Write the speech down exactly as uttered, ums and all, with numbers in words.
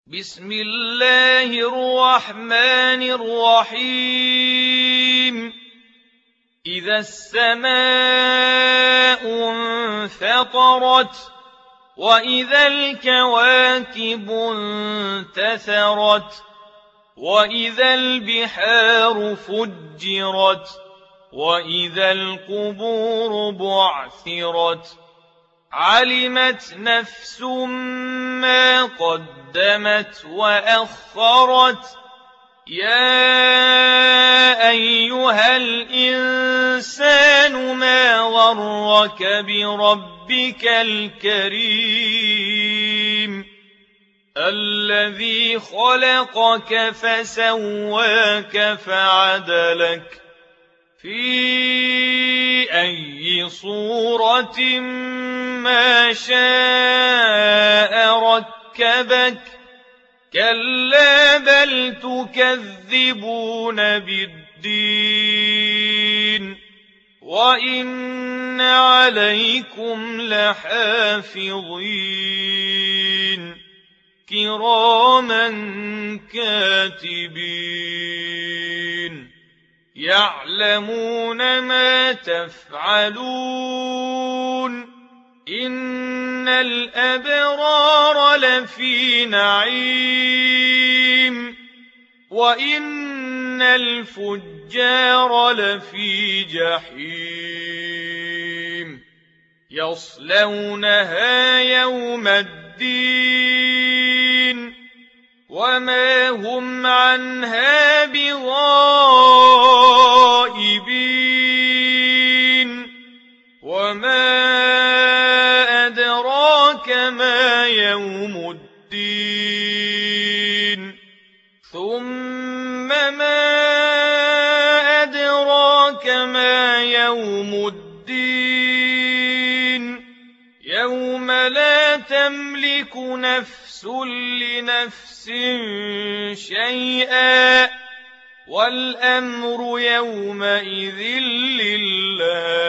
بسم الله الرحمن الرحيم إذا السماء انفطرت وإذا الكواكب انتثرت وإذا البحار فجرت وإذا القبور بعثرت علمت نفس ما قدمت وأخرت يا أيها الإنسان ما غرك بربك الكريم الذي خلقك فسواك فعدلك في أي صورة ما شاء ركبك كلا بل تكذبون بالدين وإن عليكم لحافظين كراما كاتبين يعلمون ما تفعلون إن الأبرار لفي نعيم وإن الفجار لفي جحيم يصلونها يوم الدين وما هم عنها بغائبين وما أدراك ما يوم الدين ثم ما أدراك ما يوم الدين يوم لا تملك نفس لنفس شيئا والأمر يومئذ لله